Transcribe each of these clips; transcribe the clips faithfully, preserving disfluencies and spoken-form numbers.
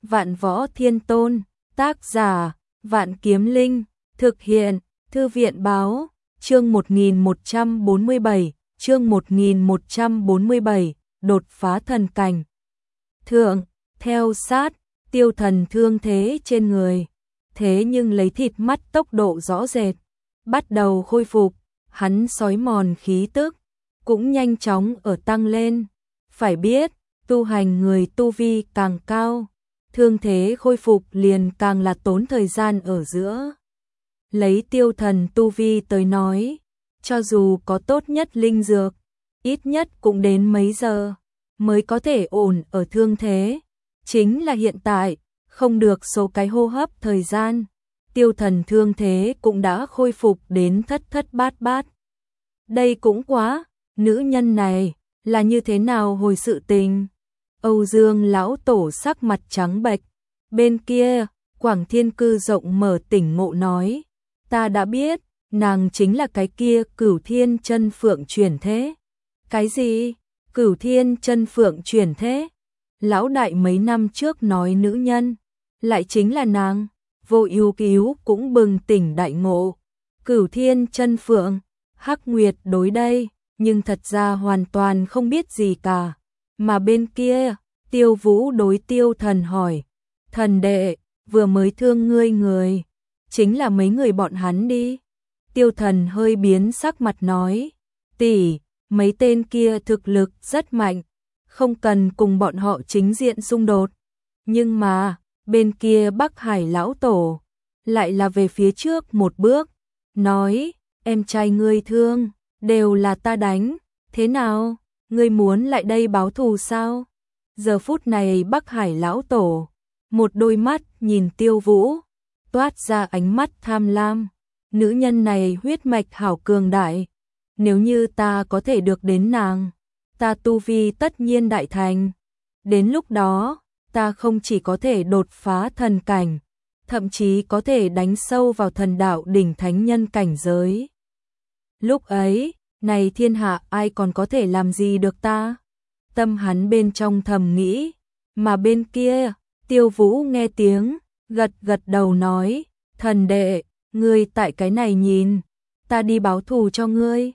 Vạn Võ Thiên Tôn, tác giả, Vạn Kiếm Linh, thực hiện, Thư viện báo, chương một nghìn một trăm bốn mươi bảy, chương một nghìn một trăm bốn mươi bảy, đột phá thần cảnh. Thượng, theo sát, Tiêu Thần thương thế trên người, thế nhưng lấy thịt mắt tốc độ rõ rệt, bắt đầu khôi phục, hắn xói mòn khí tức, cũng nhanh chóng ở tăng lên. Phải biết, tu hành người tu vi càng cao, thương thế khôi phục liền càng là tốn thời gian ở giữa. Lấy Tiêu Thần tu vi tới nói, cho dù có tốt nhất linh dược, ít nhất cũng đến mấy giờ mới có thể ổn ở thương thế. Chính là hiện tại, không được số cái hô hấp thời gian, Tiêu Thần thương thế cũng đã khôi phục đến thất thất bát bát. Đây cũng quá, nữ nhân này là như thế nào hồi sự tình? Âu Dương lão tổ sắc mặt trắng bệch, bên kia, Quảng Thiên Cư rộng mở tỉnh ngộ nói, ta đã biết, nàng chính là cái kia Cửu Thiên Chân Phượng chuyển thế. Cái gì? Cửu Thiên Chân Phượng chuyển thế? Lão đại mấy năm trước nói nữ nhân, lại chính là nàng. Vô Ưu Cứu cũng bừng tỉnh đại ngộ. Cửu Thiên Chân Phượng, Hắc Nguyệt đối đây, nhưng thật ra hoàn toàn không biết gì cả. Mà bên kia, Tiêu Vũ đối Tiêu Thần hỏi, thần đệ, vừa mới thương ngươi người, chính là mấy người bọn hắn đi. Tiêu Thần hơi biến sắc mặt nói, tỷ, mấy tên kia thực lực rất mạnh, không cần cùng bọn họ chính diện xung đột. Nhưng mà, bên kia Bắc Hải lão tổ, lại là về phía trước một bước, nói, em trai ngươi thương, đều là ta đánh, thế nào, ngươi muốn lại đây báo thù sao? Giờ phút này Bắc Hải lão tổ, một đôi mắt nhìn Tiêu Vũ, toát ra ánh mắt tham lam, nữ nhân này huyết mạch hảo cường đại, nếu như ta có thể được đến nàng, ta tu vi tất nhiên đại thành, đến lúc đó, ta không chỉ có thể đột phá thần cảnh, thậm chí có thể đánh sâu vào thần đạo đỉnh thánh nhân cảnh giới. Lúc ấy, này thiên hạ ai còn có thể làm gì được ta? Tâm hắn bên trong thầm nghĩ, mà bên kia, Tiêu Vũ nghe tiếng, gật gật đầu nói, thần đệ, ngươi tại cái này nhìn, ta đi báo thù cho ngươi.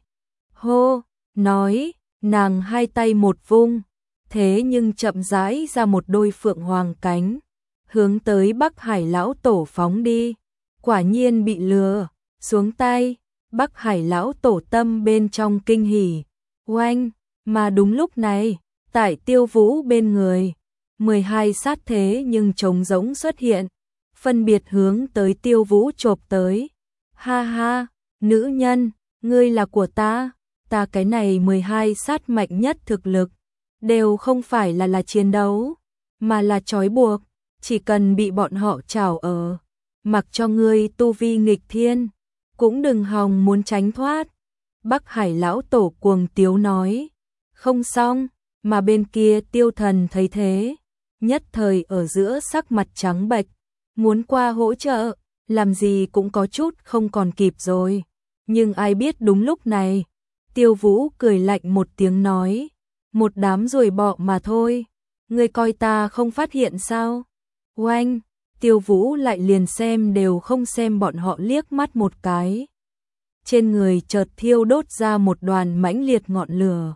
Hô, nói, nàng hai tay một vung, thế nhưng chậm rãi ra một đôi phượng hoàng cánh, hướng tới Bắc Hải lão tổ phóng đi. Quả nhiên bị lừa, xuống tay, Bắc Hải lão tổ tâm bên trong kinh hỉ, oanh, mà đúng lúc này, tại Tiêu Vũ bên người, mười hai sát thế nhưng trống rỗng xuất hiện, phân biệt hướng tới Tiêu Vũ chộp tới. Ha ha, nữ nhân, ngươi là của ta, ta cái này mười hai sát mạnh nhất thực lực, đều không phải là là chiến đấu, mà là trói buộc, chỉ cần bị bọn họ trảo ở, mặc cho ngươi tu vi nghịch thiên, cũng đừng hòng muốn tránh thoát. Bắc Hải lão tổ cuồng tiếu nói, không xong, mà bên kia Tiêu Thần thấy thế, nhất thời ở giữa sắc mặt trắng bệch, muốn qua hỗ trợ, làm gì cũng có chút không còn kịp rồi. Nhưng ai biết đúng lúc này, Tiêu Vũ cười lạnh một tiếng nói, một đám ruồi bọ mà thôi, ngươi coi ta không phát hiện sao? Oanh, Tiêu Vũ lại liền xem đều không xem bọn họ liếc mắt một cái. Trên người chợt thiêu đốt ra một đoàn mãnh liệt ngọn lửa.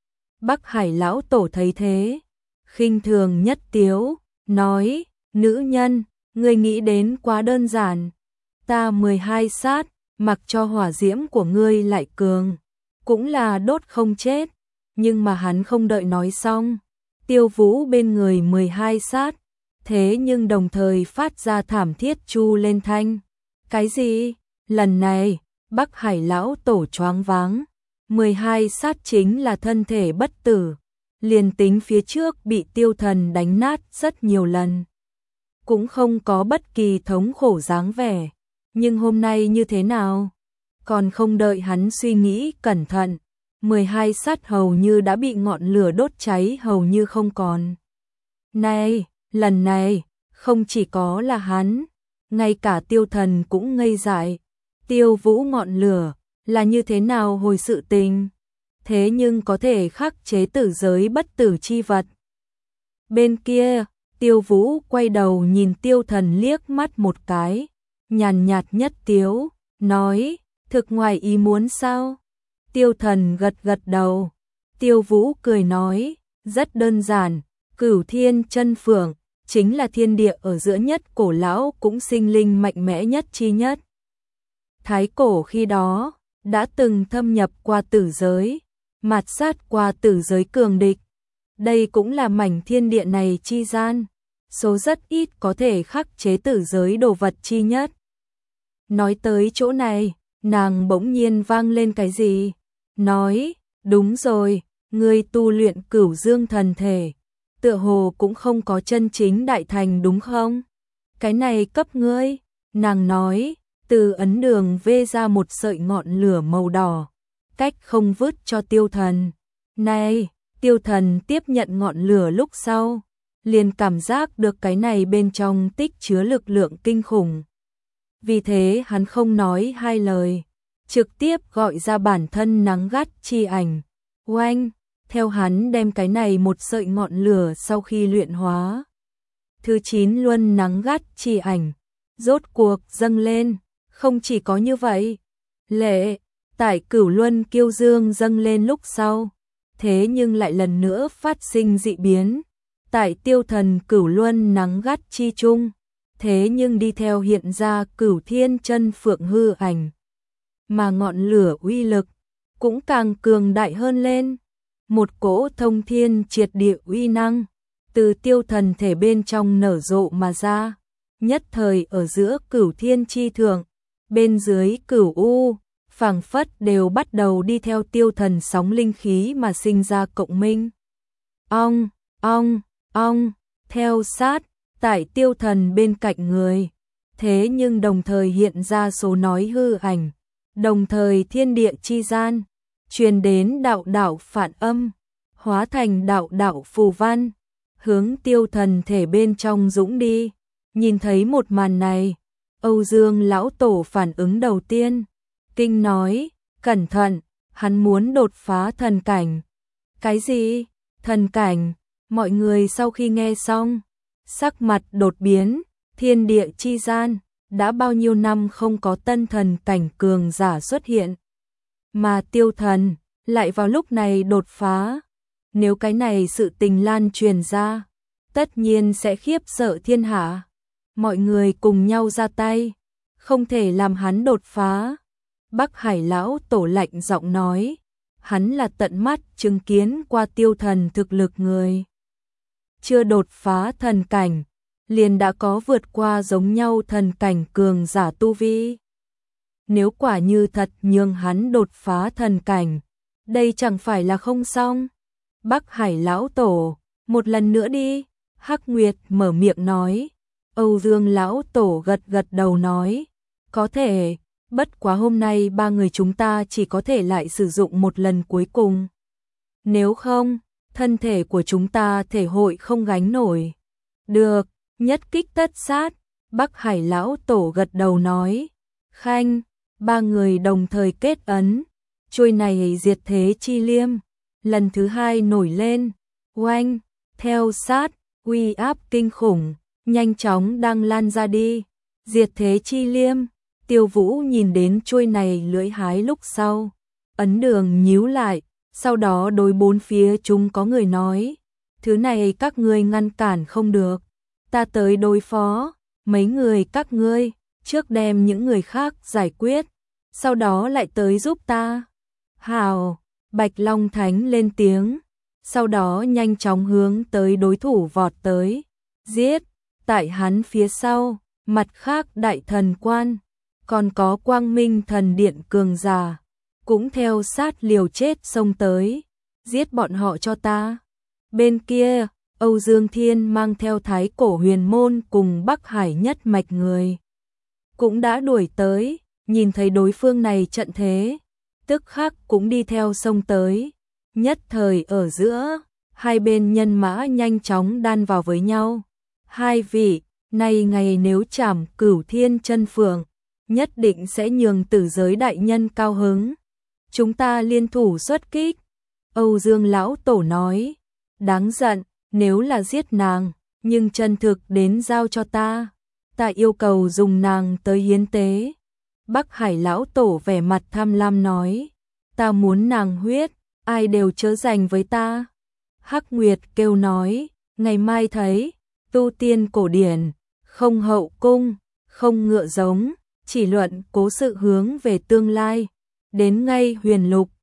Bắc Hải lão tổ thấy thế, khinh thường nhất tiếu, nói, nữ nhân, ngươi nghĩ đến quá đơn giản, ta mười hai sát, mặc cho hỏa diễm của ngươi lại cường, cũng là đốt không chết. Nhưng mà hắn không đợi nói xong, Tiêu Vũ bên người mười hai sát, thế nhưng đồng thời phát ra thảm thiết chu lên thanh. Cái gì? Lần này, Bắc Hải lão tổ choáng váng, mười hai sát chính là thân thể bất tử, liền tính phía trước bị Tiêu Thần đánh nát rất nhiều lần, cũng không có bất kỳ thống khổ dáng vẻ, nhưng hôm nay như thế nào? Còn không đợi hắn suy nghĩ cẩn thận, mười hai sát hầu như đã bị ngọn lửa đốt cháy hầu như không còn. Này, lần này, không chỉ có là hắn, ngay cả Tiêu Thần cũng ngây dại. Tiêu Vũ ngọn lửa, là như thế nào hồi sự tình? Thế nhưng có thể khắc chế tử giới bất tử chi vật. Bên kia, Tiêu Vũ quay đầu nhìn Tiêu Thần liếc mắt một cái, nhàn nhạt nhất tiếu, nói, thực ngoài ý muốn sao? Tiêu Thần gật gật đầu. Tiêu Vũ cười nói, rất đơn giản, Cửu Thiên Chân Phượng chính là thiên địa ở giữa nhất cổ lão cũng sinh linh mạnh mẽ nhất chi nhất. Thái cổ khi đó đã từng thâm nhập qua tử giới, mạt sát qua tử giới cường địch. Đây cũng là mảnh thiên địa này chi gian, số rất ít có thể khắc chế tử giới đồ vật chi nhất. Nói tới chỗ này, nàng bỗng nhiên vang lên cái gì? Nói, đúng rồi, ngươi tu luyện Cửu Dương thần thể, tựa hồ cũng không có chân chính đại thành đúng không? Cái này cấp ngươi, nàng nói, từ ấn đường vê ra một sợi ngọn lửa màu đỏ, cách không vứt cho Tiêu Thần. Này, Tiêu Thần tiếp nhận ngọn lửa lúc sau, liền cảm giác được cái này bên trong tích chứa lực lượng kinh khủng. Vì thế hắn không nói hai lời, trực tiếp gọi ra bản thân nắng gắt chi ảnh. Oanh, theo hắn đem cái này một sợi ngọn lửa sau khi luyện hóa. Thứ chín luân nắng gắt chi ảnh, rốt cuộc dâng lên, không chỉ có như vậy. Lệ, tại Cửu Luân Kiêu Dương dâng lên lúc sau, thế nhưng lại lần nữa phát sinh dị biến. Tại Tiêu Thần Cửu Luân nắng gắt chi chung, thế nhưng đi theo hiện ra Cửu Thiên Chân Phượng hư ảnh. Mà ngọn lửa uy lực cũng càng cường đại hơn lên. Một cỗ thông thiên triệt địa uy năng từ Tiêu Thần thể bên trong nở rộ mà ra, nhất thời ở giữa Cửu Thiên chi thượng, bên dưới Cửu U, phảng phất đều bắt đầu đi theo Tiêu Thần sóng linh khí mà sinh ra cộng minh. Ong, ong, ong, theo sát, tại Tiêu Thần bên cạnh người, thế nhưng đồng thời hiện ra số nói hư ảnh, đồng thời thiên địa chi gian, truyền đến đạo đạo phản âm, hóa thành đạo đạo phù văn, hướng Tiêu Thần thể bên trong dũng đi. Nhìn thấy một màn này, Âu Dương lão tổ phản ứng đầu tiên, kinh nói, cẩn thận, hắn muốn đột phá thần cảnh. Cái gì? Thần cảnh? Mọi người sau khi nghe xong, sắc mặt đột biến, thiên địa chi gian, đã bao nhiêu năm không có tân thần cảnh cường giả xuất hiện. Mà Tiêu Thần lại vào lúc này đột phá. Nếu cái này sự tình lan truyền ra, tất nhiên sẽ khiếp sợ thiên hạ. Mọi người cùng nhau ra tay, không thể làm hắn đột phá. Bắc Hải lão tổ lạnh giọng nói, hắn là tận mắt chứng kiến qua Tiêu Thần thực lực người. Chưa đột phá thần cảnh, liền đã có vượt qua giống nhau thần cảnh cường giả tu vi. Nếu quả như thật nhường hắn đột phá thần cảnh, đây chẳng phải là không xong. Bắc Hải lão tổ, một lần nữa đi. Hắc Nguyệt mở miệng nói. Âu Dương lão tổ gật gật đầu nói, có thể, bất quá hôm nay ba người chúng ta chỉ có thể lại sử dụng một lần cuối cùng. Nếu không, thân thể của chúng ta thể hội không gánh nổi. Được, nhất kích tất sát. Bắc Hải lão tổ gật đầu nói. Khanh, ba người đồng thời kết ấn, chuôi này diệt thế chi liêm, lần thứ hai nổi lên. Oanh, theo sát, uy áp kinh khủng, nhanh chóng đang lan ra đi. Diệt thế chi liêm, Tiêu Vũ nhìn đến chuôi này lưỡi hái lúc sau, ấn đường nhíu lại, sau đó đối bốn phía chúng có người nói, thứ này các ngươi ngăn cản không được, ta tới đối phó, mấy người các ngươi, trước đem những người khác giải quyết, sau đó lại tới giúp ta. Hào, Bạch Long Thánh lên tiếng, sau đó nhanh chóng hướng tới đối thủ vọt tới, giết. Tại hắn phía sau, mặt khác đại thần quan, còn có Quang Minh thần điện cường giả, cũng theo sát liều chết xông tới, giết bọn họ cho ta. Bên kia, Âu Dương Thiên mang theo Thái Cổ Huyền Môn cùng Bắc Hải nhất mạch người, cũng đã đuổi tới, nhìn thấy đối phương này trận thế, tức khắc cũng đi theo xông tới, nhất thời ở giữa, hai bên nhân mã nhanh chóng đan vào với nhau. Hai vị, này ngày nếu chảm Cửu Thiên Chân Phượng, nhất định sẽ nhường tử giới đại nhân cao hứng. Chúng ta liên thủ xuất kích. Âu Dương lão tổ nói, đáng giận, nếu là giết nàng, nhưng chân thực đến giao cho ta, ta yêu cầu dùng nàng tới hiến tế. Bắc Hải lão tổ vẻ mặt tham lam nói, ta muốn nàng huyết, ai đều chớ giành với ta. Hắc Nguyệt kêu nói, ngày mai thấy, tu tiên cổ điển, không hậu cung, không ngựa giống, chỉ luận cố sự hướng về tương lai, đến ngay huyền lục,